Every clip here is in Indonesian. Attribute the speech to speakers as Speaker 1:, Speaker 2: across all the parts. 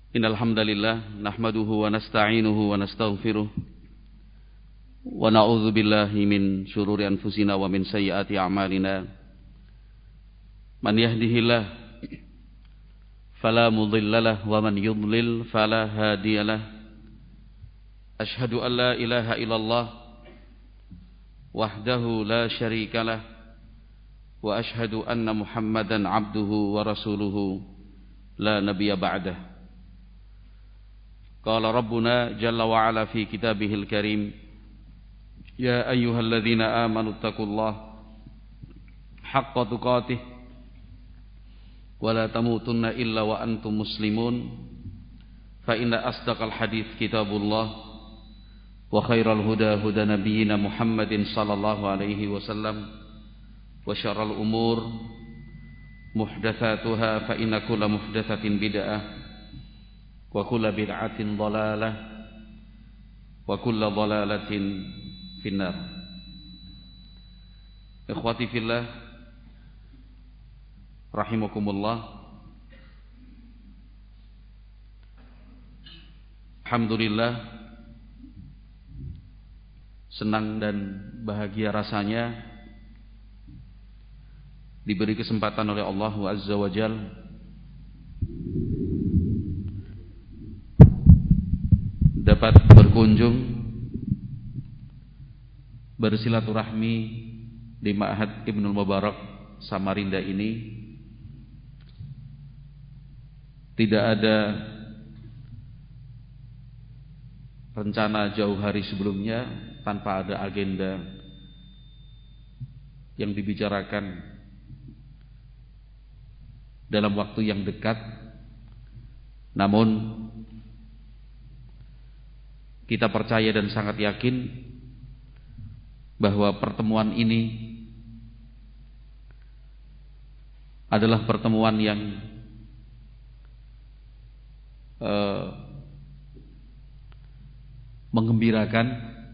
Speaker 1: Innal hamdalillah nahmaduhu wa nasta'inuhu wa nastaghfiruh wa na'udzu billahi min syururi anfusina wa min sayyiati a'malina. Man yahdihillah fala mudhillalah wa man yudlil fala hadiyalah. Asyhadu an la ilaha illallah wahdahu la syarikalah wa asyhadu anna Muhammadan abduhu wa rasuluhu la nabiyya ba'dah. Qala Rabbuna Jalla wa Ala fi kitabihil karim, ya ayyuhalladzina amanu taqullaha haqqa tuqatih wa la tamutunna illa wa antum muslimun. Fa inna asdaqal hadits kitabullah wa khairal huda huda nabiyyina Muhammadin sallallahu alaihi wasallam wa syarrul umur muhdatsatuha fa inna kulla muhdatsatin bid'ah wa kullu bid'atin dhalalah wa kullu dhalalatin finnar. Ikhwati fillah rahimakumullah. Alhamdulillah, senang dan bahagia rasanya diberi kesempatan oleh Allah Azza wa Jalla dapat berkunjung bersilaturahmi di Ma'had Ibnul Mubarak Samarinda ini. Tidak ada rencana jauh hari sebelumnya, tanpa ada agenda yang dibicarakan dalam waktu yang dekat. Namun kita percaya dan sangat yakin bahwa pertemuan ini adalah pertemuan yang menggembirakan,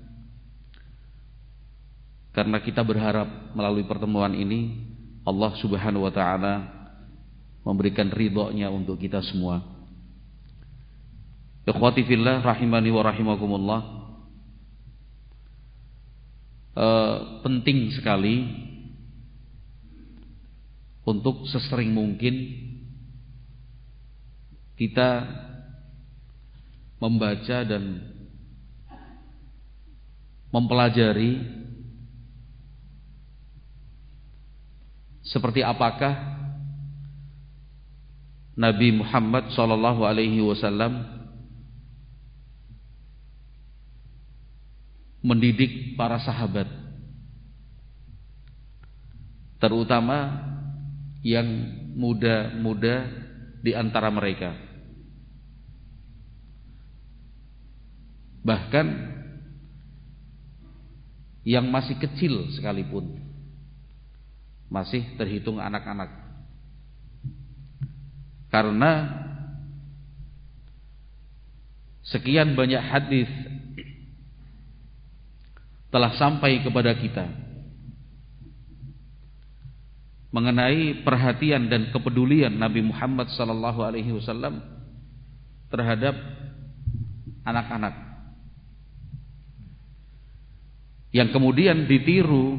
Speaker 1: karena kita berharap melalui pertemuan ini Allah Subhanahu wa ta'ala memberikan ridhonya untuk kita semua. Ikhwati fillah rahimani wa rahimakumullah. Penting sekali untuk sesering mungkin kita membaca dan mempelajari seperti apakah Nabi Muhammad sallallahu alaihi wasallam mendidik para sahabat, terutama yang muda-muda di antara mereka. Bahkan yang masih kecil sekalipun masih terhitung anak-anak, karena sekian banyak hadis telah sampai kepada kita mengenai perhatian dan kepedulian Nabi Muhammad sallallahu alaihi wasallam terhadap anak-anak, yang kemudian ditiru,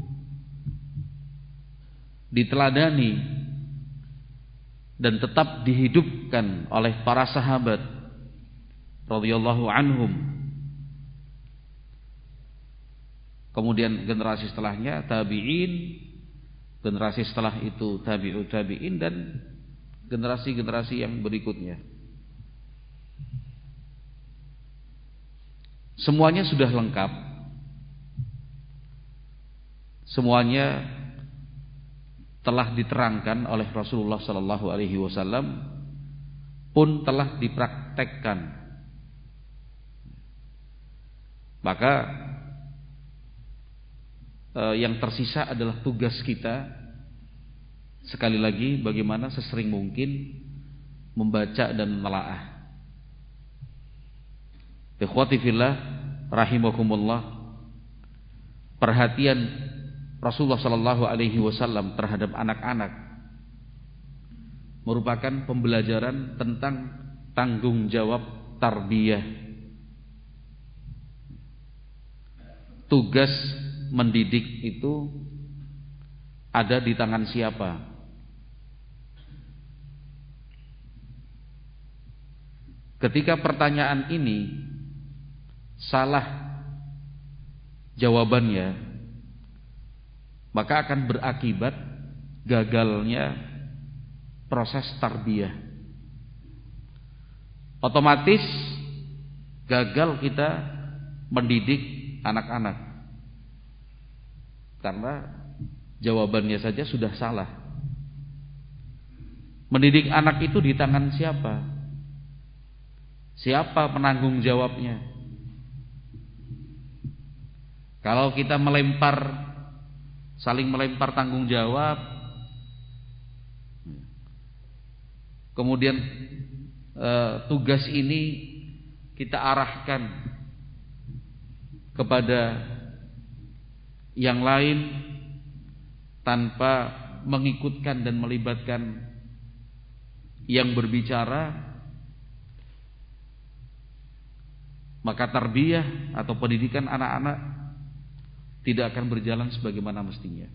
Speaker 1: diteladani dan tetap dihidupkan oleh para sahabat radhiyallahu anhum. Kemudian generasi setelahnya tabi'in, generasi setelah itu tabi'ut tabi'in, dan generasi-generasi yang berikutnya. Semuanya sudah lengkap. Semuanya telah diterangkan oleh Rasulullah sallallahu alaihi wasallam, pun telah dipraktekkan. Maka yang tersisa adalah tugas kita, sekali lagi, bagaimana sesering mungkin membaca dan menelaah. Ikhwati fillah rahimakumullah, perhatian Rasulullah sallallahu alaihi wasallam terhadap anak-anak merupakan pembelajaran tentang tanggung jawab tarbiyah. Tugas mendidik itu ada di tangan siapa? Ketika pertanyaan ini salah jawabannya, maka akan berakibat gagalnya proses tarbiyah. Otomatis gagal kita mendidik anak-anak karena jawabannya saja sudah salah. Mendidik anak itu di tangan siapa? Siapa penanggung jawabnya? Kalau kita saling melempar tanggung jawab, kemudian tugas ini kita arahkan kepada yang lain tanpa mengikutkan dan melibatkan yang berbicara, maka tarbiyah atau pendidikan anak-anak tidak akan berjalan sebagaimana mestinya.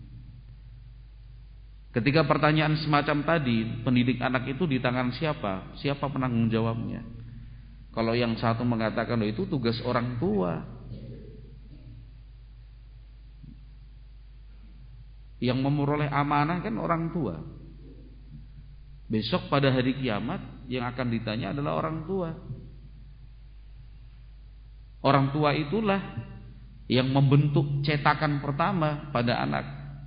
Speaker 1: Ketika pertanyaan semacam tadi, pendidik anak itu di tangan siapa? Siapa penanggung jawabnya? Kalau yang satu mengatakan itu tugas orang tua, yang memperoleh amanah kan orang tua. Besok pada hari kiamat yang akan ditanya adalah orang tua. Orang tua itulah yang membentuk cetakan pertama pada anak.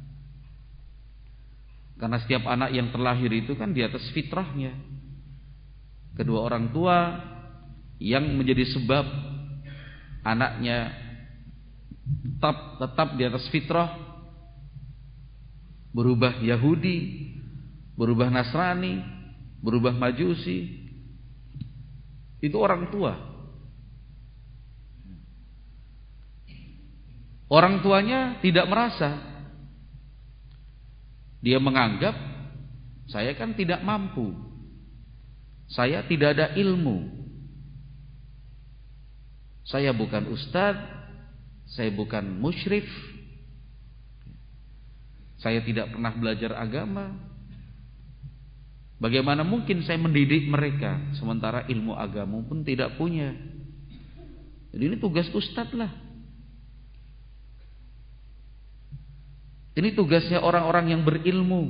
Speaker 1: Karena setiap anak yang terlahir itu kan di atas fitrahnya. Kedua orang tua yang menjadi sebab anaknya tetap di atas fitrah, berubah Yahudi, berubah Nasrani, berubah Majusi, itu orang tua. Orang tuanya tidak merasa, dia menganggap saya kan tidak mampu, saya tidak ada ilmu, saya bukan ustadz, saya bukan musyrif, saya tidak pernah belajar agama. Bagaimana mungkin saya mendidik mereka sementara ilmu agama pun tidak punya? Jadi ini tugas ustadz lah. Ini tugasnya orang-orang yang berilmu.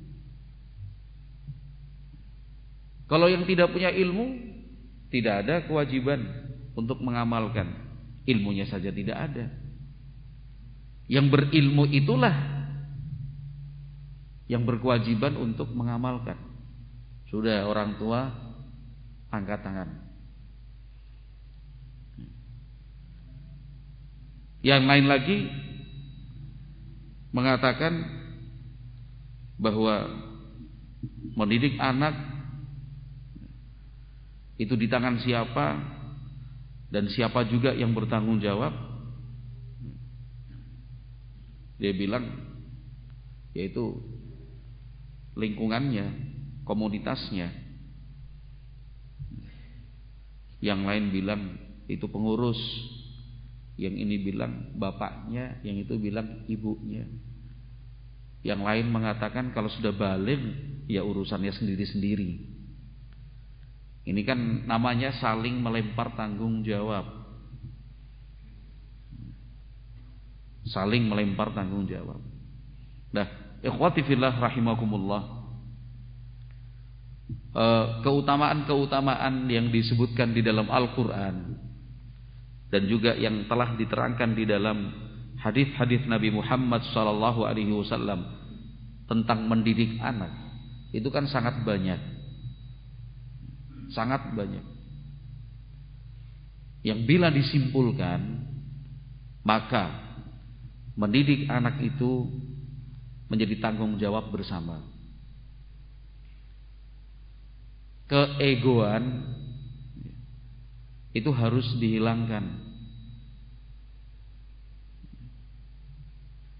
Speaker 1: Kalau yang tidak punya ilmu, tidak ada kewajiban untuk mengamalkan. Ilmunya saja tidak ada. Yang berilmu itulah yang berkewajiban untuk mengamalkan. Sudah orang tua, angkat tangan. Yang lain lagi mengatakan bahwa mendidik anak itu di tangan siapa dan siapa juga yang bertanggung jawab. Dia bilang yaitu lingkungannya, komunitasnya. Yang lain bilang itu pengurus, yang ini bilang bapaknya, yang itu bilang ibunya. Yang lain mengatakan kalau sudah baligh ya urusannya sendiri-sendiri. Ini kan namanya saling melempar tanggung jawab. Saling melempar tanggung jawab. Nah, ikhwati fillah rahimakumullah, keutamaan-keutamaan yang disebutkan di dalam Al-Quran dan juga yang telah diterangkan di dalam hadis-hadis Nabi Muhammad SAW tentang mendidik anak itu kan sangat banyak, yang bila disimpulkan maka mendidik anak itu menjadi tanggung jawab bersama. Keegoan itu harus dihilangkan.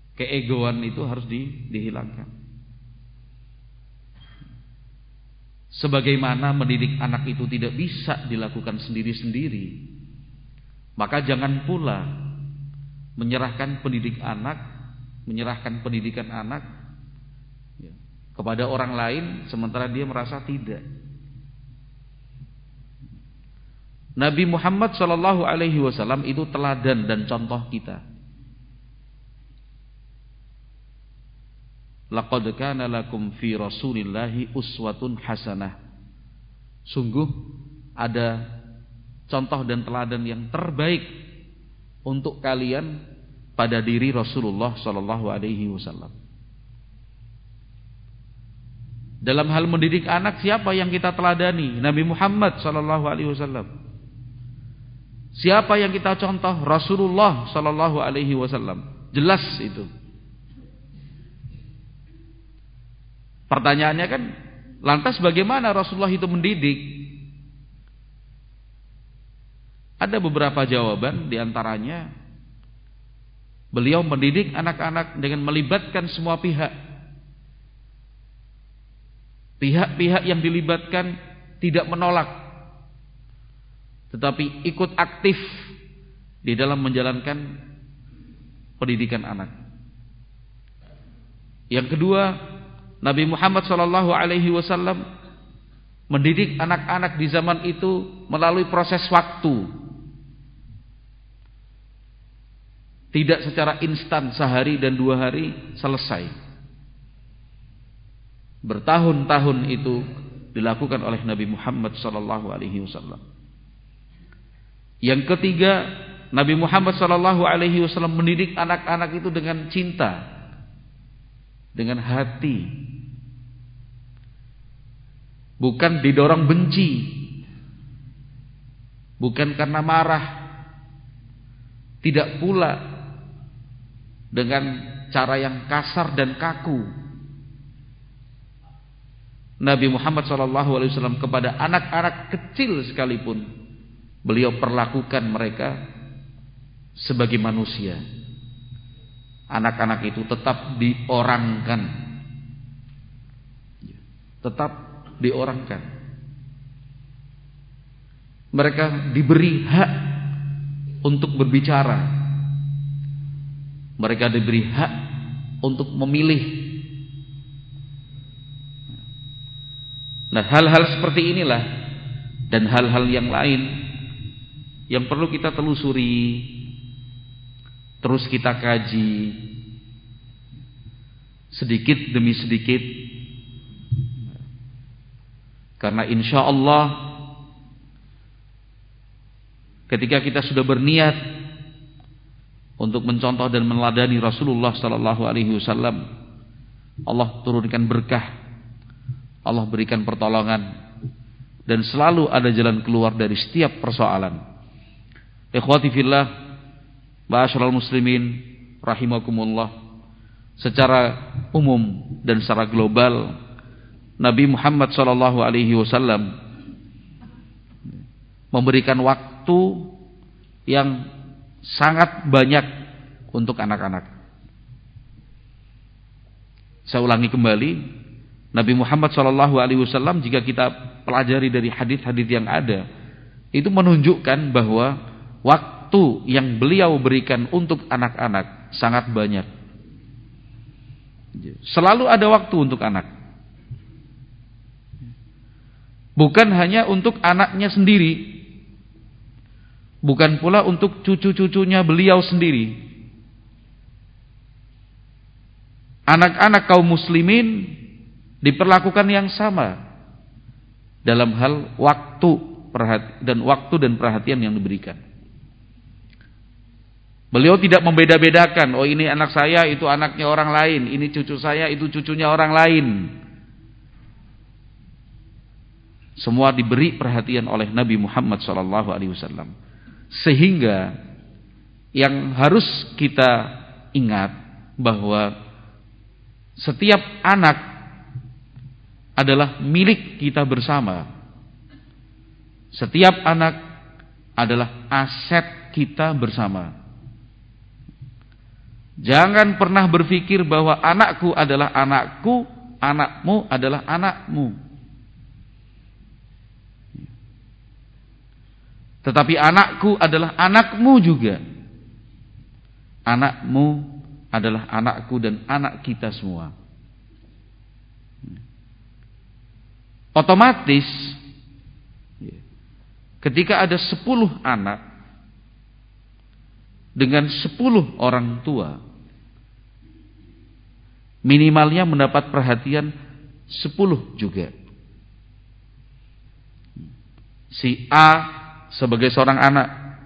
Speaker 1: Keegoan itu harus dihilangkan. Sebagaimana mendidik anak itu tidak bisa dilakukan sendiri-sendiri, maka jangan pula menyerahkan pendidikan anak kepada orang lain sementara dia merasa tidak. Nabi Muhammad SAW itu teladan dan contoh kita. Laqad kana lakum fi Rasulillahi uswatun hasanah. Sungguh ada contoh dan teladan yang terbaik untuk kalian pada diri Rasulullah SAW. Dalam hal mendidik anak, siapa yang kita teladani? Nabi Muhammad SAW. Siapa yang kita contoh? Rasulullah SAW. Jelas itu. Pertanyaannya kan, lantas bagaimana Rasulullah itu mendidik? Ada beberapa jawaban, diantaranya beliau mendidik anak-anak dengan melibatkan semua pihak. Pihak-pihak yang dilibatkan tidak menolak, tetapi ikut aktif di dalam menjalankan pendidikan anak. Yang kedua, Nabi Muhammad SAW mendidik anak-anak di zaman itu melalui proses waktu. Tidak secara instan, sehari dan 2 hari selesai. Bertahun-tahun itu dilakukan oleh Nabi Muhammad SAW. Yang ketiga, Nabi Muhammad SAW mendidik anak-anak itu dengan cinta, dengan hati, bukan didorong benci, bukan karena marah, tidak pula dengan cara yang kasar dan kaku. Nabi Muhammad SAW kepada anak-anak kecil sekalipun, beliau perlakukan mereka sebagai manusia. Anak-anak itu tetap diorangkan, tetap diorangkan. Mereka diberi hak untuk berbicara, mereka diberi hak untuk memilih. Nah, hal-hal seperti inilah dan hal-hal yang lain yang perlu kita telusuri, terus kita kaji sedikit demi sedikit, karena insya Allah ketika kita sudah berniat untuk mencontoh dan meneladani Rasulullah SAW, Allah turunkan berkah, Allah berikan pertolongan, dan selalu ada jalan keluar dari setiap persoalan. Ikhwati fillah, ma'asyiral muslimin rahimakumullah. Secara umum dan secara global, Nabi Muhammad SAW memberikan waktu yang sangat banyak untuk anak-anak. Saya ulangi kembali, Nabi Muhammad SAW, jika kita pelajari dari hadis-hadis yang ada, itu menunjukkan bahwa waktu yang beliau berikan untuk anak-anak sangat banyak. Selalu ada waktu untuk anak. Bukan hanya untuk anaknya sendiri, bukan pula untuk cucu-cucunya beliau sendiri. Anak-anak kaum muslimin diperlakukan yang sama dalam hal waktu dan perhatian yang diberikan. Beliau tidak membeda-bedakan, oh ini anak saya, itu anaknya orang lain, ini cucu saya, itu cucunya orang lain. Semua diberi perhatian oleh Nabi Muhammad SAW. Sehingga yang harus kita ingat bahwa setiap anak adalah milik kita bersama. Setiap anak adalah aset kita bersama. Jangan pernah berpikir bahwa anakku adalah anakku, anakmu adalah anakmu. Tetapi anakku adalah anakmu juga. Anakmu adalah anakku dan anak kita semua. Otomatis ketika ada 10 anak dengan 10 orang tua, minimalnya mendapat perhatian 10 juga. Si A sebagai seorang anak,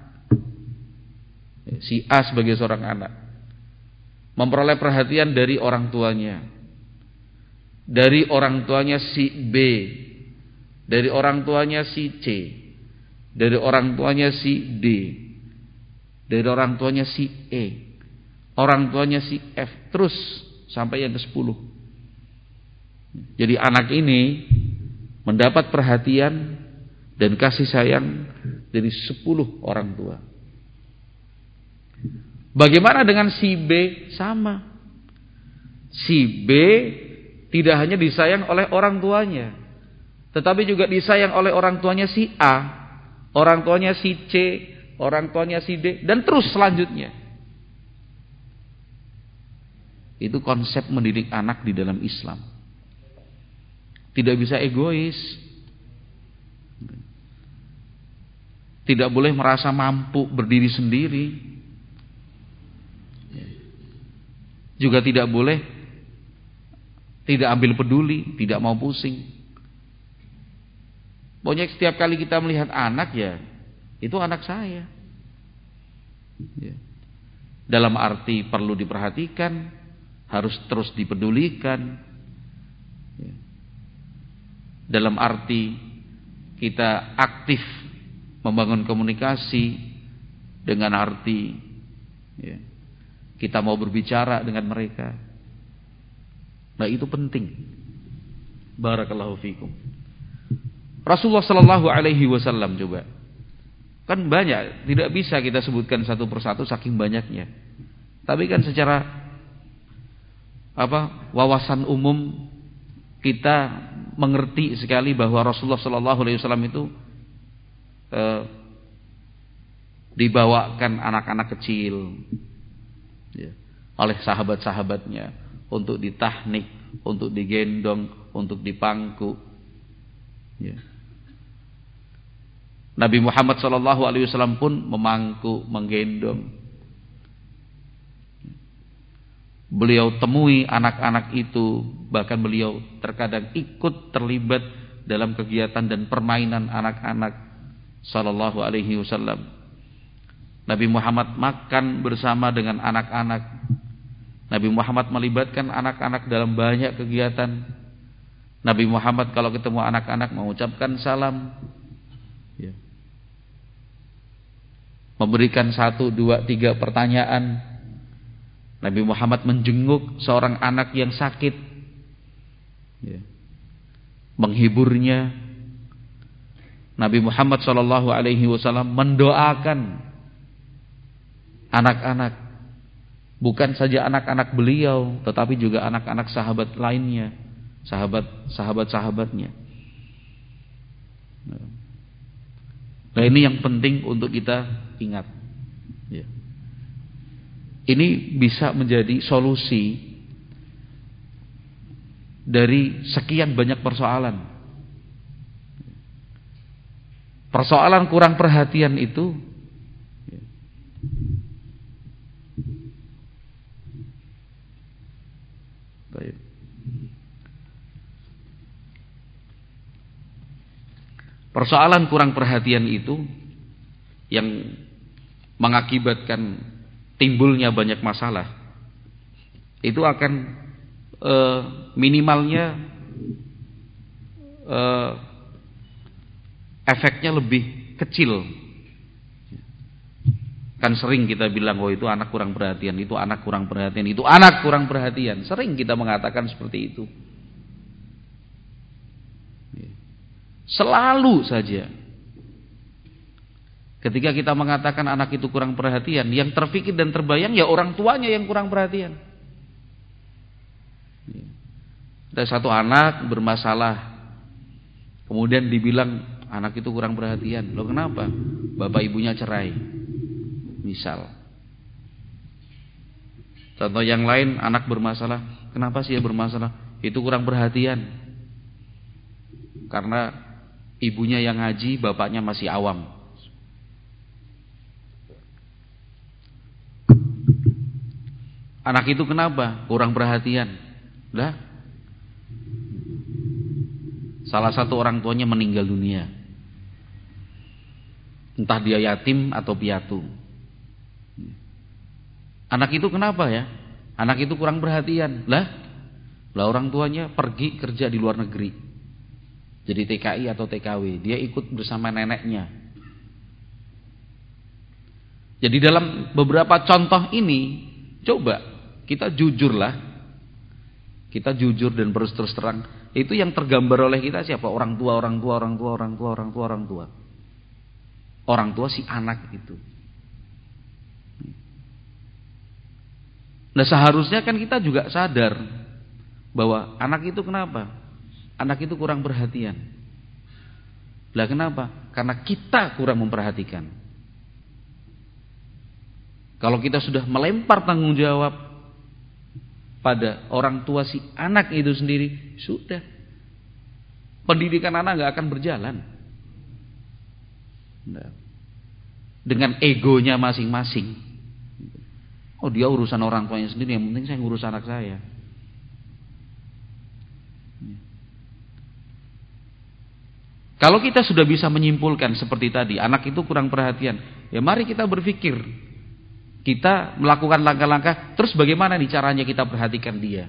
Speaker 1: si A sebagai seorang anak memperoleh perhatian dari orang tuanya, dari orang tuanya si B, dari orang tuanya si C, dari orang tuanya si D, dari orang tuanya si E, orang tuanya si F, terus sampai yang ke-10. Jadi anak ini mendapat perhatian dan kasih sayang dari 10 orang tua. Bagaimana dengan si B? Sama. Si B tidak hanya disayang oleh orang tuanya, tetapi juga disayang oleh orang tuanya si A, orang tuanya si C, orang tuanya si D, dan terus selanjutnya. Itu konsep mendidik anak di dalam Islam. Tidak bisa egois. Tidak boleh merasa mampu berdiri sendiri. Juga tidak boleh tidak ambil peduli, tidak mau pusing. Pokoknya setiap kali kita melihat anak, ya itu anak saya. Dalam arti perlu diperhatikan, harus terus dipedulikan. Dalam arti kita aktif membangun komunikasi, dengan arti kita mau berbicara dengan mereka. Nah, itu penting. Barakallahu fikum. Rasulullah sallallahu alaihi wasallam coba. Kan banyak, tidak bisa kita sebutkan satu persatu saking banyaknya. Tapi kan secara wawasan umum kita mengerti sekali bahwa Rasulullah sallallahu alaihi wasallam itu dibawakan anak-anak kecil oleh sahabat-sahabatnya untuk ditahnik, untuk digendong, untuk dipangku. Nabi Muhammad SAW pun memangku, menggendong. Beliau temui anak-anak itu, bahkan beliau terkadang ikut terlibat dalam kegiatan dan permainan anak-anak sallallahu alaihi wasallam. Nabi Muhammad makan bersama dengan anak-anak. Nabi Muhammad melibatkan anak-anak dalam banyak kegiatan. Nabi Muhammad kalau ketemu anak-anak mengucapkan salam, memberikan 1, 2, 3 pertanyaan. Nabi Muhammad menjenguk seorang anak yang sakit, menghiburnya. Nabi Muhammad SAW mendoakan anak-anak, bukan saja anak-anak beliau, tetapi juga anak-anak sahabat lainnya, sahabat-sahabatnya. Nah, ini yang penting untuk kita ingat. Ini bisa menjadi solusi dari sekian banyak persoalan. Persoalan kurang perhatian itu persoalan kurang perhatian itu yang mengakibatkan timbulnya banyak masalah. Itu akan minimalnya efeknya lebih kecil. Kan sering kita bilang, oh itu anak kurang perhatian, itu anak kurang perhatian, itu anak kurang perhatian. Sering kita mengatakan seperti itu. Selalu saja ketika kita mengatakan anak itu kurang perhatian, yang terpikir dan terbayang ya orang tuanya yang kurang perhatian. Ada satu anak bermasalah, kemudian dibilang anak itu kurang perhatian. Loh kenapa? Bapak ibunya cerai. Misal. Contoh yang lain, anak bermasalah. Kenapa sih ya bermasalah? Itu kurang perhatian. Karena ibunya yang ngaji, bapaknya masih awam. Anak itu kenapa? Kurang perhatian. Lah, salah satu orang tuanya meninggal dunia. Entah dia yatim atau piatu. Anak itu kenapa ya? Anak itu kurang perhatian. Lah orang tuanya pergi kerja di luar negeri. Jadi TKI atau TKW. Dia ikut bersama neneknya. Jadi dalam beberapa contoh ini, coba kita jujurlah. Kita jujur dan terus terang. Itu yang tergambar oleh kita siapa? Orang tua. Orang tua si anak itu. Nah seharusnya kan kita juga sadar bahwa anak itu kenapa? Anak itu kurang perhatian. Lah kenapa? Karena kita kurang memperhatikan. Kalau kita sudah melempar tanggung jawab pada orang tua si anak itu sendiri, sudah. Pendidikan anak gak akan berjalan. Nah, dengan egonya masing-masing. Oh dia urusan orang tuanya sendiri, yang penting saya ngurus anak saya. Kalau kita sudah bisa menyimpulkan seperti tadi, anak itu kurang perhatian, ya mari kita berpikir, kita melakukan langkah-langkah, terus bagaimana nih caranya kita perhatikan dia?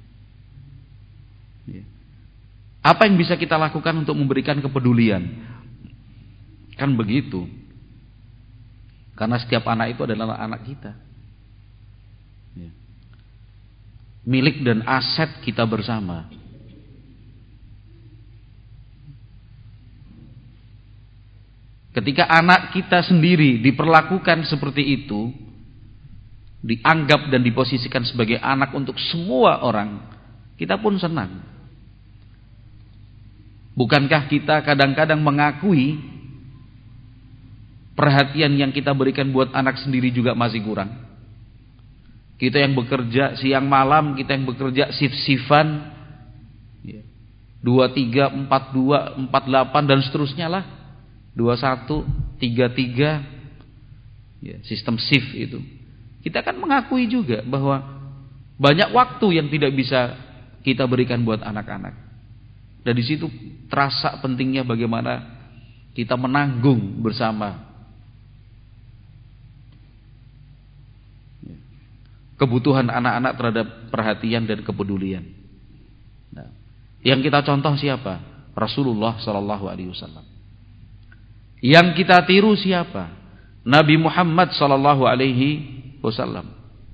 Speaker 1: Apa yang bisa kita lakukan untuk memberikan kepedulian? Kan begitu. Karena setiap anak itu adalah anak kita. Milik dan aset kita bersama. Ketika anak kita sendiri diperlakukan seperti itu, dianggap dan diposisikan sebagai anak untuk semua orang, kita pun senang. Bukankah kita kadang-kadang mengakui perhatian yang kita berikan buat anak sendiri juga masih kurang? Kita yang bekerja siang malam, kita yang bekerja shift-shiftan 23, 42, 48 dan seterusnya lah. 21, 33 sistem shift itu. Kita kan mengakui juga bahwa banyak waktu yang tidak bisa kita berikan buat anak-anak. Dan di situ terasa pentingnya bagaimana kita menanggung bersama kebutuhan anak-anak terhadap perhatian dan kepedulian. Nah, yang kita contoh siapa? Rasulullah sallallahu alaihi wasallam. Yang kita tiru siapa? Nabi Muhammad sallallahu alaihi wasallam.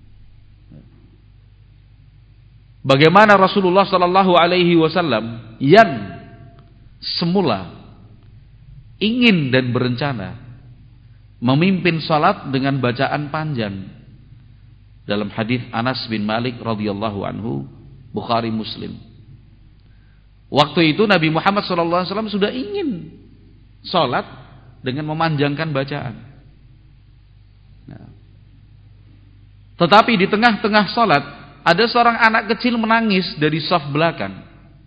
Speaker 1: Bagaimana Rasulullah sallallahu alaihi wasallam yang semula ingin dan berencana memimpin salat dengan bacaan panjang. Dalam hadis Anas bin Malik radhiyallahu anhu, Bukhari Muslim. Waktu itu Nabi Muhammad SAW sudah ingin sholat dengan memanjangkan bacaan. Nah, tetapi di tengah-tengah sholat ada seorang anak kecil menangis dari saf belakang.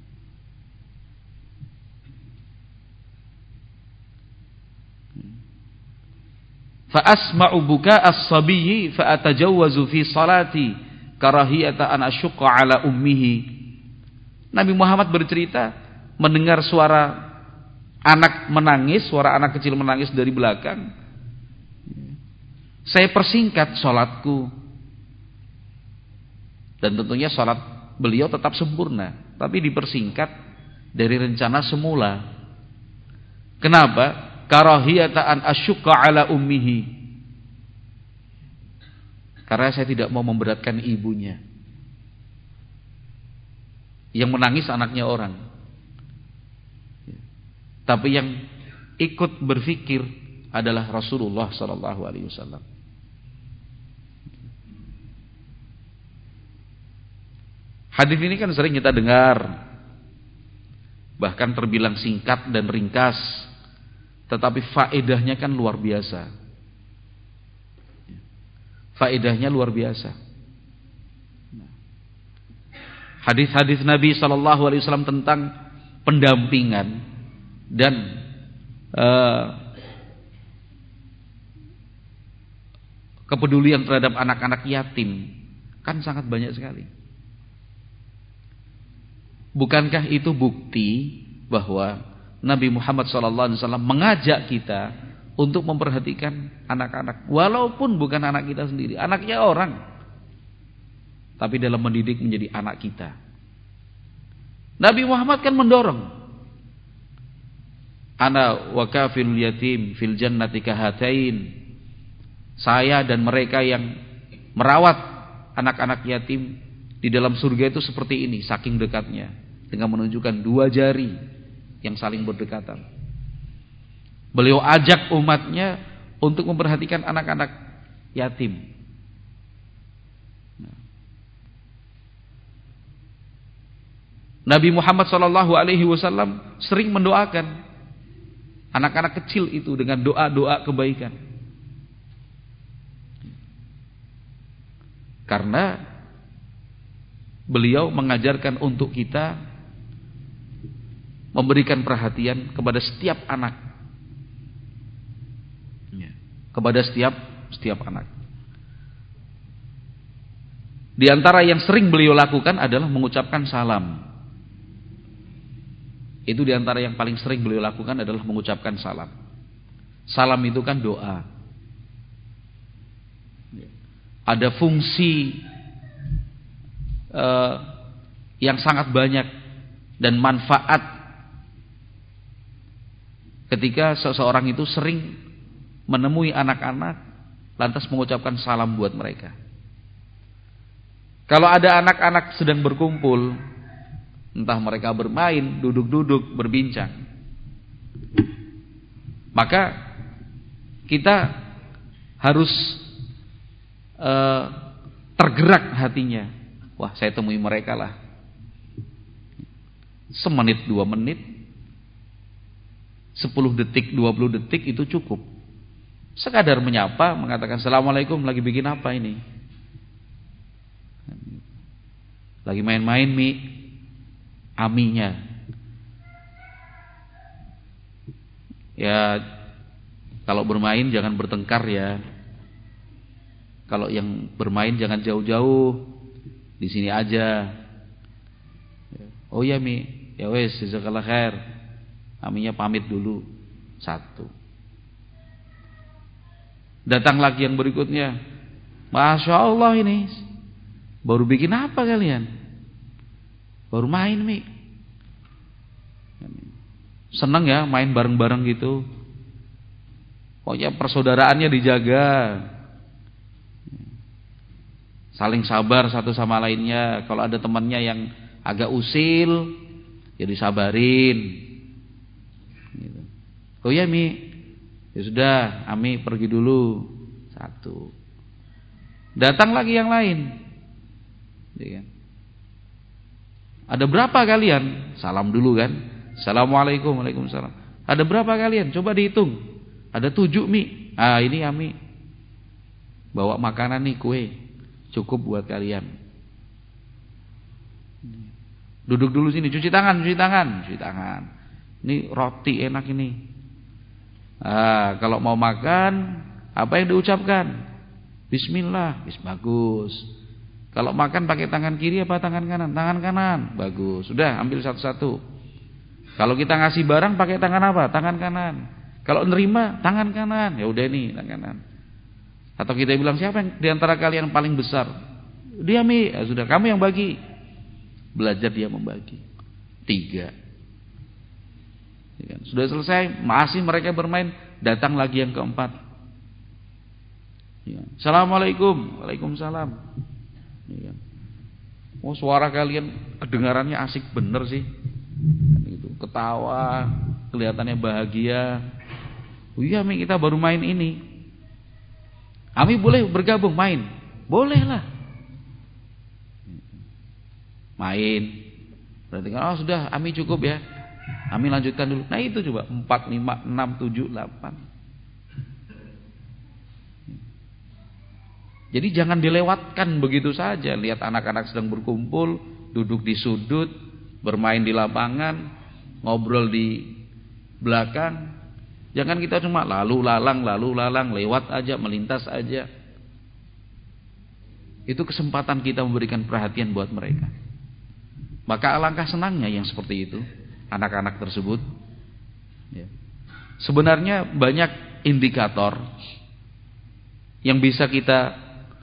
Speaker 1: Fa'asma'u buka as-sabiyyi fa'atajawwazu fi salati karahiyata an asyqa ala ummihi. Nabi Muhammad bercerita mendengar suara anak menangis, suara anak kecil menangis dari belakang. Saya persingkat salatku. Dan tentunya salat beliau tetap sempurna, tapi dipersingkat dari rencana semula. Kenapa? Karahiyata an asyqa ala ummihi. Karena saya tidak mau memberatkan ibunya. Yang menangis anaknya orang. Tapi yang ikut berfikir adalah Rasulullah sallallahu alaihi wasallam. Hadis ini kan sering kita dengar. Bahkan terbilang singkat dan ringkas. tetapi faedahnya kan luar biasa. Faedahnya luar biasa. Hadis-hadis Nabi SAW tentang pendampingan dan kepedulian terhadap anak-anak yatim kan sangat banyak sekali. Bukankah itu bukti bahwa Nabi Muhammad SAW mengajak kita untuk memperhatikan anak-anak, walaupun bukan anak kita sendiri, anaknya orang, tapi dalam mendidik menjadi anak kita. Nabi Muhammad kan mendorong, ana wa kafilul yatim fil jannati kahatain. Saya dan mereka yang merawat anak-anak yatim di dalam surga itu seperti ini, saking dekatnya, dengan menunjukkan 2 jari yang saling berdekatan. Beliau ajak umatnya untuk memperhatikan anak-anak yatim. Nabi Muhammad SAW sering mendoakan anak-anak kecil itu dengan doa-doa kebaikan. Karena beliau mengajarkan untuk kita memberikan perhatian kepada setiap anak. Kepada setiap anak. Di antara yang sering beliau lakukan adalah mengucapkan salam. Itu di antara yang paling sering beliau lakukan adalah mengucapkan salam. Salam itu kan doa. Ada fungsi yang sangat banyak dan manfaat ketika seseorang itu sering menemui anak-anak lantas mengucapkan salam buat mereka. Kalau ada anak-anak sedang berkumpul, entah mereka bermain, duduk-duduk, berbincang, maka kita harus tergerak hatinya. Wah, saya temui mereka lah. Semenit, 2 menit, 10 detik, 20 detik itu cukup. Sekadar menyapa, mengatakan Assalamualaikum, lagi bikin apa ini? Lagi main-main Mi, Aminya. Ya, kalau bermain jangan bertengkar ya. Kalau yang bermain jangan jauh-jauh, di sini aja. Oh ya Mi, ya wes, jazakallah khair. Aminya pamit dulu. 1. Datang lagi yang berikutnya. Masya Allah ini, baru bikin apa kalian? Baru main Mi. Senang ya main bareng-bareng gitu. Pokoknya persaudaraannya dijaga. Saling sabar satu sama lainnya. Kalau ada temannya yang agak usil, ya disabarin. Gitu. Oh ya Mi, ya sudah, Ami pergi dulu. 1. Datang lagi yang lain. Ya. Ada berapa kalian? Salam dulu kan. Assalamualaikum, waalaikumsalam. Ada berapa kalian? Coba dihitung. Ada 7 Mi. Ah, ini Ami bawa makanan nih, kue. Cukup buat kalian. Duduk dulu sini, cuci tangan. Ini roti enak ini. Ah, kalau mau makan, apa yang diucapkan? Bismillah, bagus. Kalau makan pakai tangan kiri apa tangan kanan? Tangan kanan, bagus. Sudah, ambil satu-satu. Kalau kita ngasih barang pakai tangan apa? Tangan kanan. Kalau nerima, tangan kanan. Ya udah nih, tangan kanan. Atau kita bilang siapa yang di antara kalian paling besar? Dia Mi, ya sudah kamu yang bagi. Belajar dia membagi. 3. Sudah selesai, masih mereka bermain, datang lagi yang keempat. Ya. Assalamualaikum, waalaikumsalam. Ya. Oh, suara kalian kedengarannya asik bener sih. Itu ketawa, kelihatannya bahagia. Oh iya Mi, kita baru main ini. Ami boleh bergabung main? Boleh lah. Main. Berarti oh sudah, Ami cukup ya. Kami lanjutkan dulu. Nah itu coba 4, 5, 6, 7, 8. Jadi jangan dilewatkan begitu saja. Lihat anak-anak sedang berkumpul, duduk di sudut, bermain di lapangan, ngobrol di belakang. Jangan kita cuma lalu lalang, lewat aja, melintas aja. Itu kesempatan kita memberikan perhatian buat mereka. Maka alangkah senangnya yang seperti itu, anak-anak tersebut. Ya. Sebenarnya banyak indikator yang bisa kita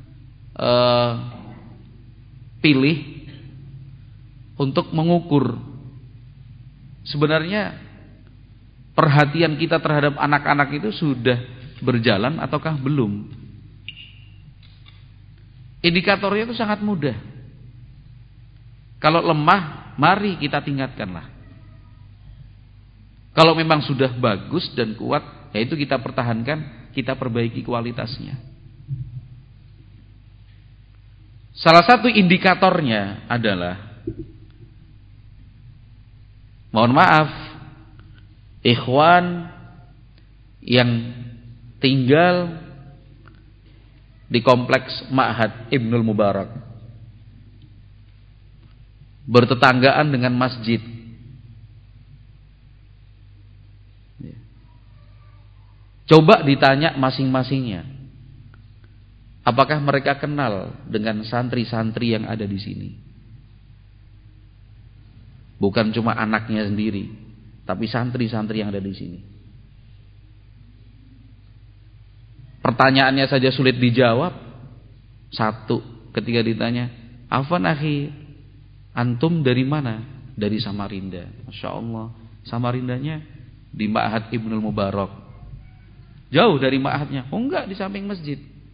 Speaker 1: pilih untuk mengukur sebenarnya perhatian kita terhadap anak-anak itu sudah berjalan ataukah belum. Indikatornya itu sangat mudah. Kalau lemah, mari kita tingkatkanlah. Kalau memang sudah bagus dan kuat, yaitu kita pertahankan, kita perbaiki kualitasnya. Salah satu indikatornya adalah, mohon maaf, ikhwan yang tinggal di kompleks Ma'had Ibnul Mubarak, bertetanggaan dengan masjid. Coba ditanya masing-masingnya, apakah mereka kenal dengan santri-santri yang ada di sini? Bukan cuma anaknya sendiri, tapi santri-santri yang ada di sini. Pertanyaannya saja sulit dijawab. Satu, ketika ditanya, "Afwan akhi, antum dari mana?" Dari Samarinda. Masya Allah, Samarindanya di Ma'had Ibnul Mubarak. Jauh dari ma'hadnya? Oh enggak, di samping masjid.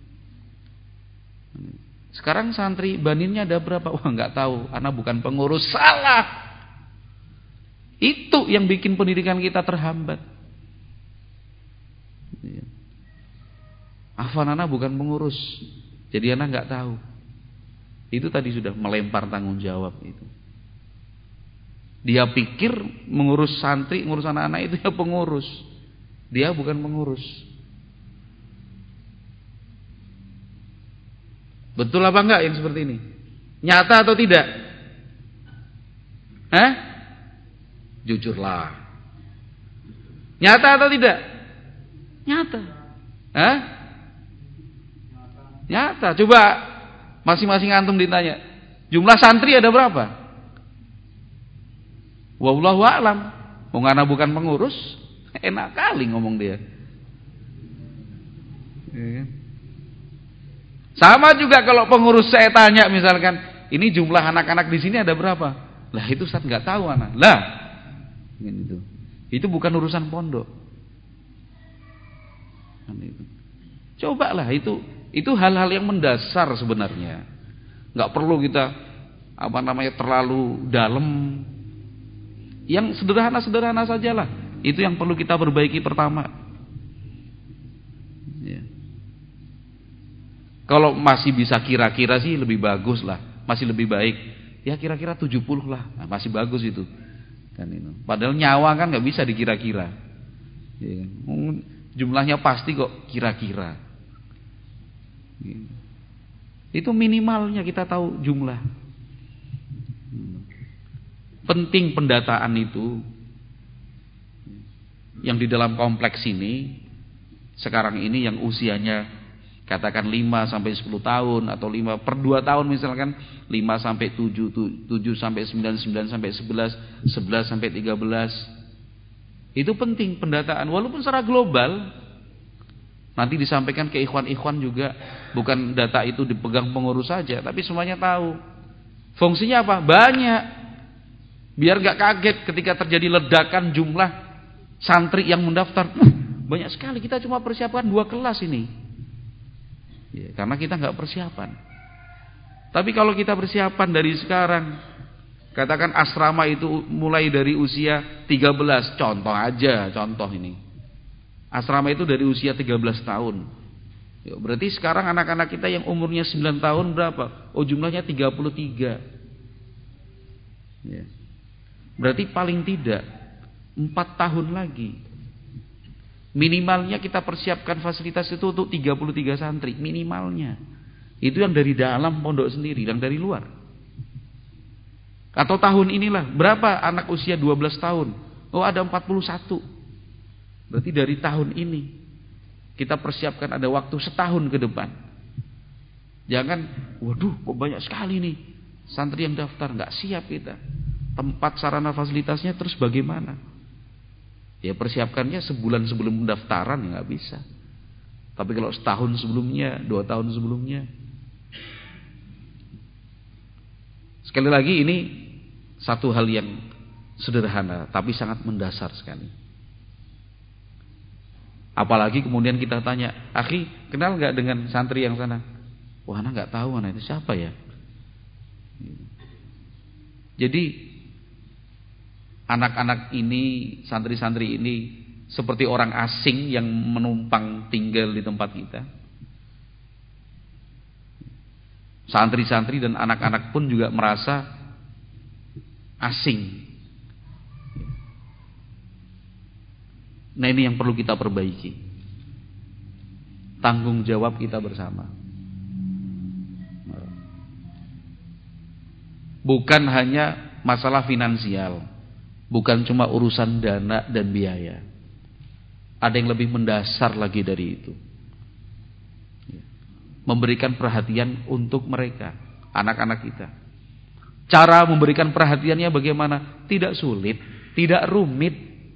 Speaker 1: Sekarang santri baninnya ada berapa? Wah enggak tahu, anak bukan pengurus. Salah. Itu yang bikin pendidikan kita terhambat. Afwan, anak bukan pengurus, jadi anak enggak tahu. Itu tadi sudah melempar tanggung jawab itu. Dia pikir mengurus santri, ngurus anak-anak itu ya pengurus. Dia bukan pengurus. Betul apa enggak yang seperti ini? Nyata atau tidak? Jujurlah. Nyata atau tidak? Nyata. Nyata. Coba masing-masing antum ditanya, jumlah santri ada berapa? Wallahu a'lam. Wong ana bukan pengurus. Enak kali ngomong dia. Sama juga kalau pengurus saya tanya misalkan, ini jumlah anak-anak di sini ada berapa? Lah itu Ustaz nggak tahu anak. Lah, gitu. Itu bukan urusan pondok. Cobalah itu hal-hal yang mendasar sebenarnya. Nggak perlu kita terlalu dalam. Yang sederhana-sederhana sajalah. Itu yang perlu kita perbaiki pertama. Ya. Kalau masih bisa kira-kira sih lebih bagus lah, masih lebih baik. Ya kira-kira 70 lah, nah, masih bagus itu. Kan itu. Padahal nyawa kan nggak bisa dikira-kira. Ya. Jumlahnya pasti kok kira-kira. Ya. Itu minimalnya kita tahu jumlah. Penting pendataan itu. Yang di dalam kompleks ini sekarang ini yang usianya katakan 5 sampai 10 tahun atau 5 per 2 tahun misalkan 5 sampai 7, 7 sampai 9, 9 sampai 11, 11 sampai 13. Itu penting pendataan walaupun secara global. Nanti disampaikan ke ikhwan-ikhwan juga, bukan data itu dipegang pengurus saja, tapi semuanya tahu. Fungsinya apa? Banyak. Biar gak kaget ketika terjadi ledakan jumlah santri yang mendaftar. Banyak sekali, kita cuma persiapkan 2 kelas ini. Ya, karena kita gak persiapan. Tapi kalau kita persiapan dari sekarang, katakan asrama itu mulai dari usia 13, contoh ini. Asrama itu dari usia 13 tahun. Ya, berarti sekarang anak-anak kita yang umurnya 9 tahun berapa? Oh, jumlahnya 33. Ya. Berarti paling tidak 4 tahun lagi. Minimalnya kita persiapkan fasilitas itu untuk 33 santri, minimalnya. Itu yang dari dalam pondok sendiri, yang dari luar. Atau tahun inilah, berapa anak usia 12 tahun? Oh, ada 41. Berarti dari tahun ini kita persiapkan ada waktu setahun ke depan. Jangan, waduh kok banyak sekali nih santri yang daftar, nggak siap kita. Tempat sarana fasilitasnya terus bagaimana? Ya persiapkannya sebulan sebelum pendaftaran ya nggak bisa. Tapi kalau setahun sebelumnya, 2 tahun sebelumnya. Sekali lagi ini satu hal yang sederhana tapi sangat mendasar sekali. Apalagi kemudian kita tanya, "Akhi, kenal nggak dengan santri yang sana?" "Wah, anak nggak tahu anak itu siapa ya." Jadi anak-anak ini, santri-santri ini seperti orang asing yang menumpang tinggal di tempat kita. Santri-santri dan anak-anak pun juga merasa asing. Nah, ini yang perlu kita perbaiki. Tanggung jawab kita bersama. Bukan hanya masalah finansial, bukan cuma urusan dana dan biaya. Ada yang lebih mendasar lagi dari itu. Memberikan perhatian untuk mereka, anak-anak kita. Cara memberikan perhatiannya bagaimana? Tidak sulit, tidak rumit.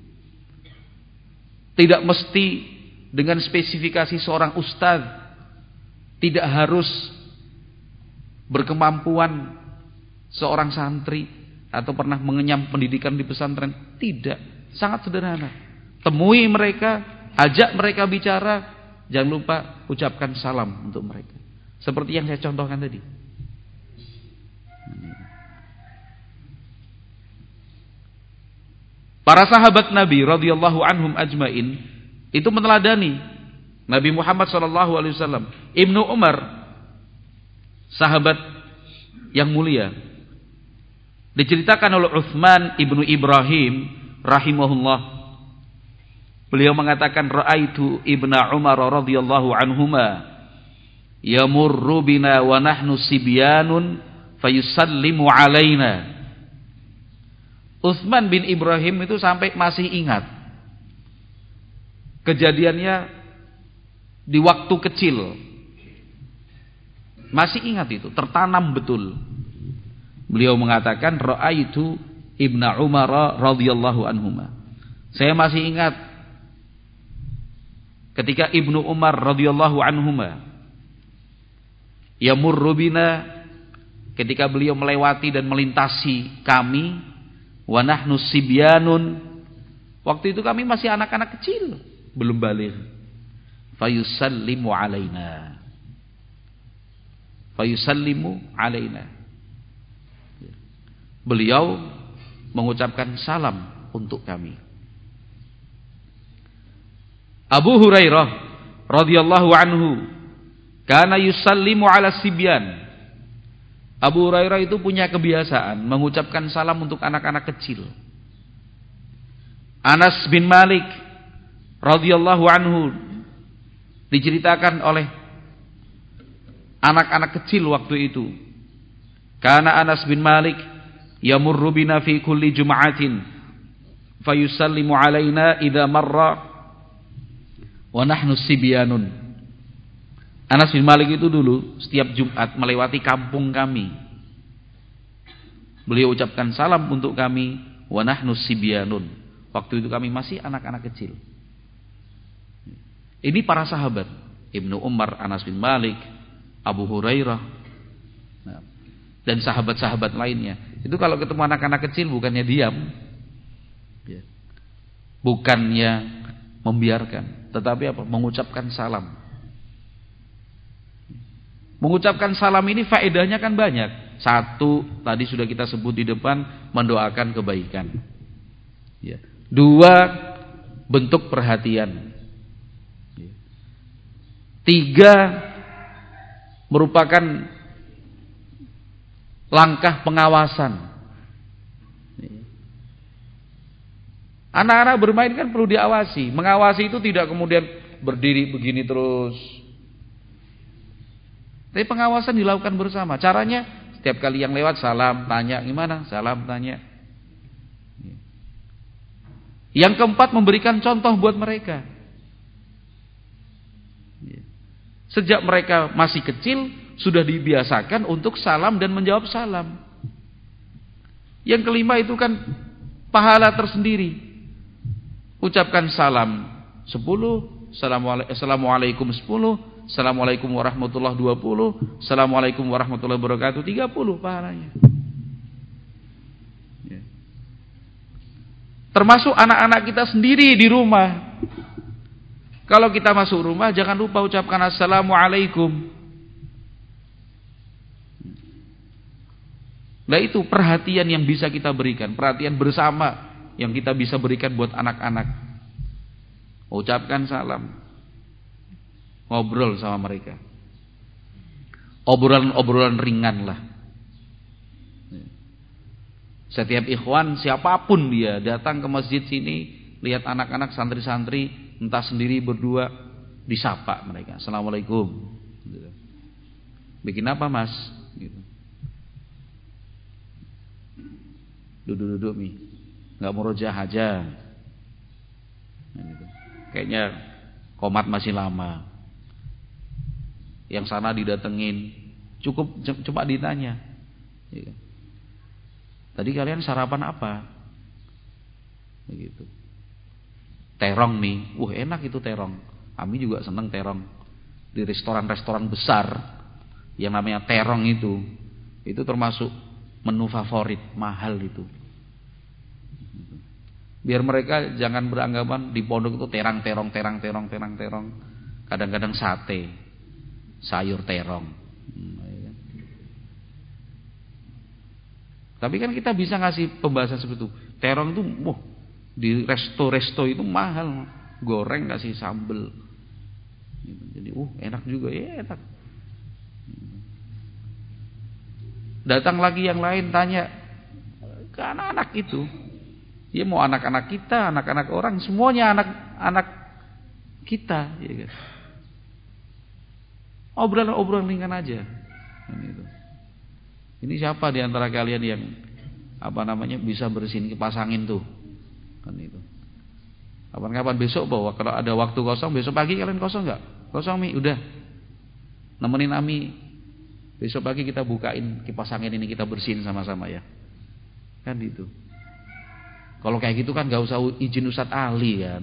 Speaker 1: Tidak mesti dengan spesifikasi seorang ustaz. Tidak harus berkemampuan seorang santri atau pernah mengenyam pendidikan di pesantren. Tidak, sangat sederhana. Temui mereka, ajak mereka bicara, jangan lupa ucapkan salam untuk mereka. Seperti yang saya contohkan tadi. Para sahabat Nabi radhiyallahu anhum ajmain itu meneladani Nabi Muhammad SAW. Ibnu Umar, sahabat yang mulia, diceritakan oleh Utsman ibnu Ibrahim rahimahullah. Beliau mengatakan, ra'aitu Ibna Umar radhiyallahu anhuma yamurru bina wa nahnu sibyanun fayusallimu alaina. Utsman bin Ibrahim itu sampai masih ingat kejadiannya di waktu kecil. Masih ingat itu, tertanam betul. Beliau mengatakan, ra'aitu Ibna Umar radhiyallahu anhuma. Saya masih ingat ketika Ibnu Umar radhiyallahu anhuma yamurru bina, ketika beliau melewati dan melintasi kami, wa nahnu sibyanun, waktu itu kami masih anak-anak kecil, belum baligh. Fayusallimu alaina. Fayusallimu alaina. Beliau mengucapkan salam untuk kami. Abu Hurairah radhiyallahu anhu kana yusallimu ala sibyan. Abu Hurairah itu punya kebiasaan mengucapkan salam untuk anak-anak kecil. Anas bin Malik radhiyallahu anhu diceritakan oleh anak-anak kecil waktu itu. Karena Anas bin Malik yamurru bina fi kulli jum'atin fayusallimu alaina idza marra wa nahnu sibyanun. Anas bin Malik itu dulu setiap Jumat melewati kampung kami, beliau ucapkan salam untuk kami, wa nahnu sibyanun. Waktu itu kami masih anak-anak kecil. Ini para sahabat, Ibnu Umar, Anas bin Malik, Abu Hurairah, dan sahabat-sahabat lainnya. Itu kalau ketemu anak-anak kecil bukannya diam, bukannya membiarkan, tetapi apa? Mengucapkan salam. Mengucapkan salam ini faedahnya kan banyak. Satu, tadi sudah kita sebut di depan, mendoakan kebaikan. Ya. Dua, bentuk perhatian. Ya. Tiga, merupakan langkah pengawasan. Ya. Anak-anak bermain kan perlu diawasi. Mengawasi itu tidak kemudian berdiri begini terus. Tapi pengawasan dilakukan bersama. Caranya setiap kali yang lewat salam, tanya gimana? Salam, tanya. Yang keempat, memberikan contoh buat mereka. Sejak mereka masih kecil sudah dibiasakan untuk salam dan menjawab salam. Yang kelima itu kan pahala tersendiri. Ucapkan salam 10, assalamualaikum 10, assalamualaikum warahmatullahi 20, assalamualaikum warahmatullahi wabarakatuh 30 pahalanya. Ya. Termasuk anak-anak kita sendiri di rumah. Kalau kita masuk rumah jangan lupa ucapkan assalamualaikum. Nah itu perhatian yang bisa kita berikan, perhatian bersama yang kita bisa berikan buat anak-anak. Ucapkan salam, ngobrol sama mereka, obrolan ringan lah. Setiap ikhwan siapapun dia datang ke masjid sini, lihat anak-anak santri-santri entah sendiri berdua, disapa mereka, assalamualaikum. Bikin apa mas? Gitu. Duduk-duduk nih, nggak murojaah aja. Kayaknya komat masih lama. Yang sana didatengin, cukup coba ditanya. Tadi kalian sarapan apa? Begitu. Terong nih, enak itu terong. Kami juga seneng terong. Di restoran-restoran besar yang namanya terong itu termasuk menu favorit, mahal itu. Biar mereka jangan beranggapan di pondok itu terang. Kadang-kadang sate, sayur terong. Tapi kan kita bisa ngasih pembahasan seperti itu. Terong itu di resto itu mahal, goreng kasih sambel. Jadi enak juga, ya enak. Datang lagi yang lain tanya ke anak-anak itu. Ya mau anak-anak kita, anak-anak orang, semuanya anak-anak kita, ya kan. Obrolan ringan aja. Ini siapa di antara kalian yang bisa bersihin kipas angin tuh? Kan itu. Kapan-kapan besok bahwa kalau ada waktu kosong, besok pagi kalian kosong enggak? Kosong Mi, udah. Nemenin Ami. Besok pagi kita bukain kipas angin ini, kita bersihin sama-sama ya. Kan itu. Kalau kayak gitu kan gak usah izin Ustadz ahli kan.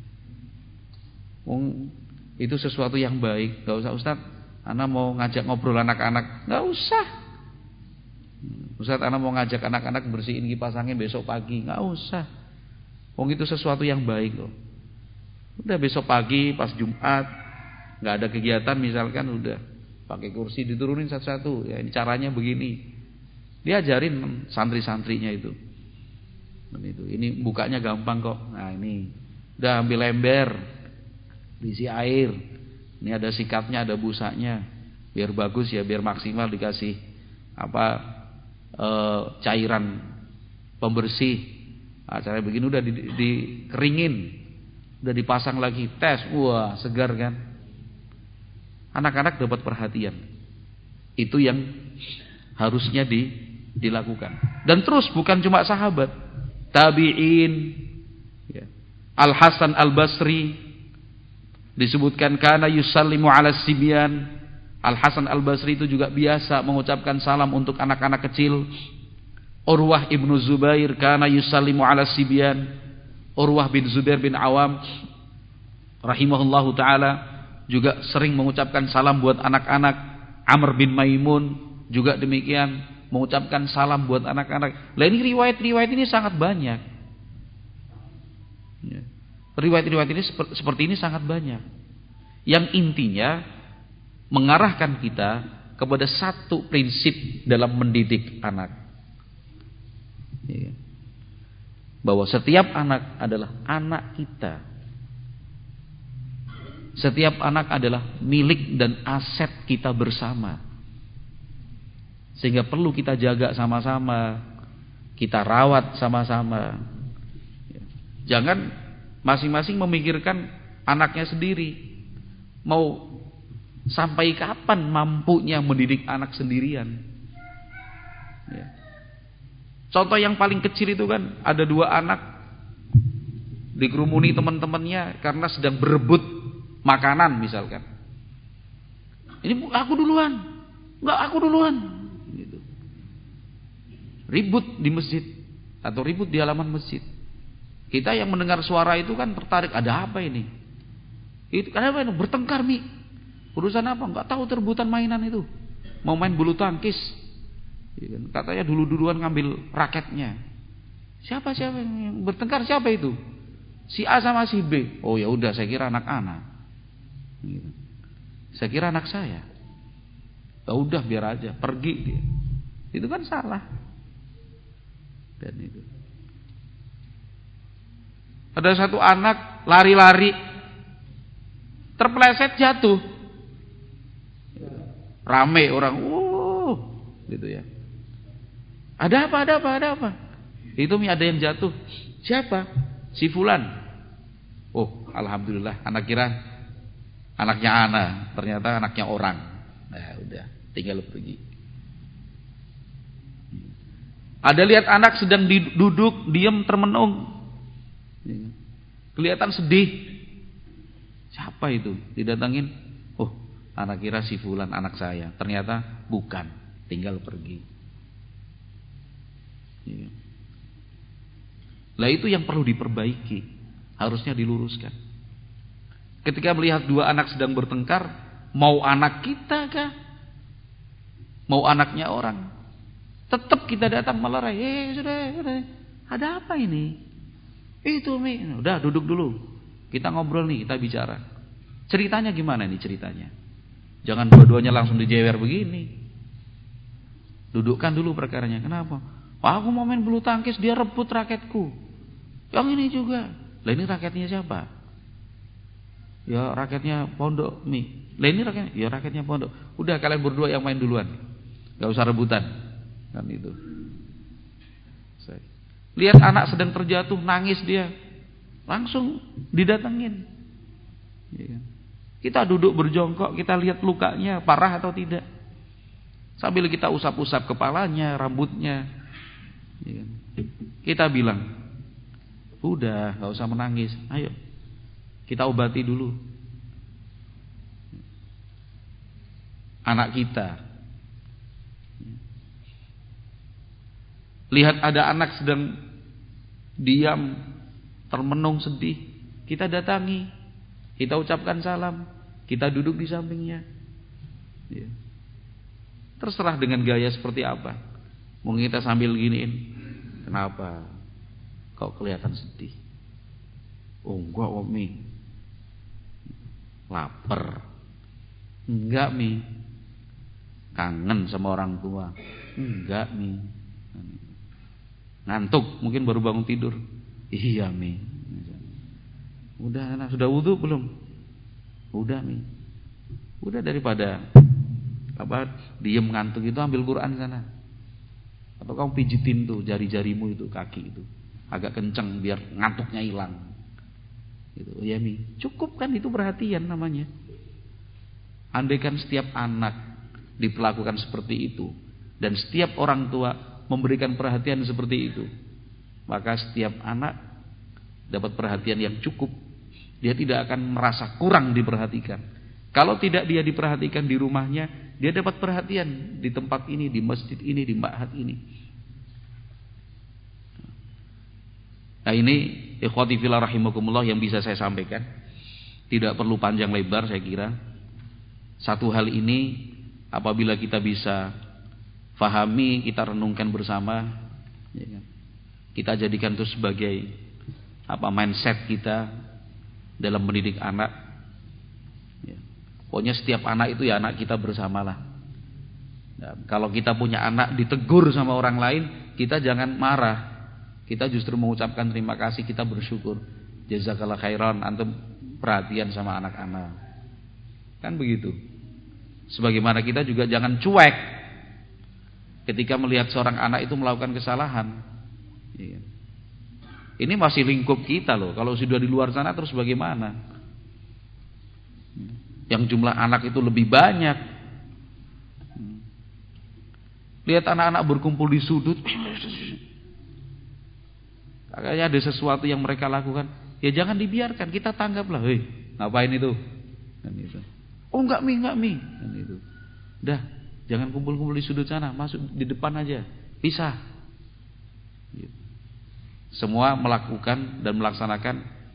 Speaker 1: Itu sesuatu yang baik. Gak usah Ustadz, ana mau ngajak ngobrol anak-anak. Gak usah. Ustadz, ana mau ngajak anak-anak bersihin kipas angin besok pagi. Gak usah. Itu sesuatu yang baik loh. Udah besok pagi pas Jumat gak ada kegiatan misalkan, udah pakai kursi diturunin satu-satu. Ya ini caranya begini. Diajarin santri-santrinya itu. Ini bukanya gampang kok. Nah ini udah ambil ember, diisi air. Ini ada sikatnya, ada busanya. Biar bagus ya, biar maksimal dikasih cairan pembersih. Nah, caranya begini udah dikeringin, udah dipasang lagi, tes, wah segar kan. Anak-anak dapat perhatian. Itu yang harusnya dilakukan. Dan terus bukan cuma sahabat. Tabi'in, ya. Al-Hasan Al-Basri disebutkan kana yusallimu ala sibyan. Al-Hasan Al-Basri itu juga biasa mengucapkan salam untuk anak-anak kecil. Urwah ibnu Zubair kana yusallimu ala sibyan. Urwah bin Zubair bin Awam rahimahullahu ta'ala juga sering mengucapkan salam buat anak-anak. Amr bin Maimun juga demikian, mengucapkan salam buat anak-anak. Lah ini riwayat-riwayat ini sangat banyak. Riwayat-riwayat ini seperti ini sangat banyak. Yang intinya mengarahkan kita kepada satu prinsip dalam mendidik anak. Bahwa setiap anak adalah anak kita. Setiap anak adalah milik dan aset kita bersama. Sehingga perlu kita jaga sama-sama, kita rawat sama-sama. Jangan masing-masing memikirkan anaknya sendiri. Mau sampai kapan mampunya mendidik anak sendirian? Ya. Contoh yang paling kecil itu kan, ada 2 anak dikerumuni teman-temannya karena sedang berebut makanan misalkan. Ini aku duluan, enggak aku duluan. Gitu. Ribut di masjid atau ribut di halaman masjid. Kita yang mendengar suara itu kan tertarik, ada apa ini? Itu kenapa ini? Bertengkar Mi. Urusan apa? Enggak tahu rebutan mainan itu. Mau main bulu tangkis. Katanya duluan ngambil raketnya. Siapa yang bertengkar? Siapa itu? Si A sama si B. Oh ya udah, saya kira anak-anak. Saya kira anak saya. Ya udah biar aja, pergi dia. Itu kan salah. Dan itu. Ada satu anak lari-lari, terpeleset jatuh. Rame orang, gitu ya. Ada apa? Itu ada yang jatuh. Siapa? Si Fulan. Oh, alhamdulillah, anak kira anaknya Ana, ternyata anaknya orang. Nah, udah, tinggal pergi. Ada lihat anak sedang duduk, diam termenung. Kelihatan sedih. Siapa itu? Didatangin. Oh, anak kira si Fulan anak saya. Ternyata bukan, tinggal pergi. Lah itu yang perlu diperbaiki, harusnya diluruskan. Ketika melihat 2 anak sedang bertengkar, mau anak kita kah? Mau anaknya orang? Tetap kita datang melerai. Sudah. Ada apa ini? Itu Mi. Udah duduk dulu. Kita ngobrol nih, kita bicara. Ceritanya gimana nih ceritanya? Jangan dua-duanya langsung dijewer begini. Dudukkan dulu perkaranya. Kenapa? Aku mau main bulu tangkis, dia rebut raketku. Yang ini juga. Lah ini raketnya siapa? Ya raketnya Pondok Mi. Lah ini raketnya, ya raketnya Pondok. Udah kalian berdua yang main duluan. Gak usah rebutan. Kan itu. Lihat anak sedang terjatuh, nangis dia. Langsung didatengin. Kita duduk berjongkok, kita lihat lukanya parah atau tidak. Sambil kita usap-usap kepalanya, rambutnya. Kita bilang, udah gak usah menangis, ayo kita obati dulu anak kita. Lihat ada anak sedang diam, termenung sedih, kita datangi, kita ucapkan salam, kita duduk di sampingnya. Terserah dengan gaya seperti apa. Mungkin kita sambil giniin, kenapa kok kelihatan sedih? Oh enggak Mi, lapar. Enggak Mi, kangen sama orang tua. Enggak Mi, ngantuk, mungkin baru bangun tidur. Iya Mi. Udah anak, sudah wudu belum? Udah Mi. Udah, daripada diem ngantuk itu, ambil Quran sana. Atau kamu pijitin tuh jari-jarimu itu, kaki itu agak kenceng biar ngantuknya hilang. Gitu. Ya Mi, cukup kan, itu perhatian namanya. Andaikan setiap anak diperlakukan seperti itu dan setiap orang tua memberikan perhatian seperti itu, maka setiap anak dapat perhatian yang cukup. Dia tidak akan merasa kurang diperhatikan. Kalau tidak dia diperhatikan di rumahnya, dia dapat perhatian di tempat ini, di masjid ini, di ma'had ini. Nah ini ikhwati fillah rahimakumullah yang bisa saya sampaikan. Tidak perlu panjang lebar saya kira. Satu hal ini apabila kita bisa fahami, kita renungkan bersama, ya kan? Kita jadikan itu sebagai mindset kita dalam mendidik anak. Ya. Pokoknya setiap anak itu ya anak kita bersamalah. Ya, kalau kita punya anak ditegur sama orang lain, kita jangan marah. Kita justru mengucapkan terima kasih, kita bersyukur. Jazakallah khairan, antum perhatian sama anak-anak. Kan begitu. Sebagaimana kita juga jangan cuek ketika melihat seorang anak itu melakukan kesalahan. Ini masih lingkup kita loh. Kalau sudah di luar sana terus bagaimana? Yang jumlah anak itu lebih banyak. Lihat anak-anak berkumpul di sudut. Kayaknya ada sesuatu yang mereka lakukan. Ya jangan dibiarkan, kita tanggaplah. Hei, ngapain itu? Dan itu. Oh enggak mi. Dan itu. Dah, jangan kumpul-kumpul di sudut sana, masuk di depan aja. Pisah. Gitu. Semua melakukan dan melaksanakan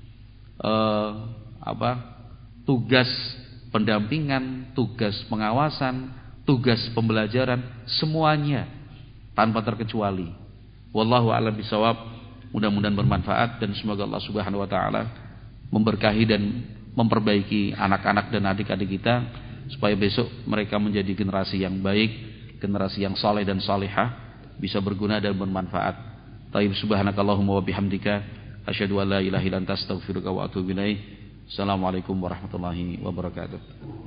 Speaker 1: tugas pendampingan, tugas pengawasan, tugas pembelajaran, semuanya tanpa terkecuali. Wallahu a'lam bishawab. Mudah-mudahan bermanfaat dan semoga Allah Subhanahu wa taala memberkahi dan memperbaiki anak-anak dan adik-adik kita supaya besok mereka menjadi generasi yang baik, generasi yang saleh dan salihah, bisa berguna dan bermanfaat. Taib subhanakallahumma wa bihamdika asyhadu an la ilaha illa anta astaghfiruka wa atubu ilaik. Assalamualaikum warahmatullahi wabarakatuh.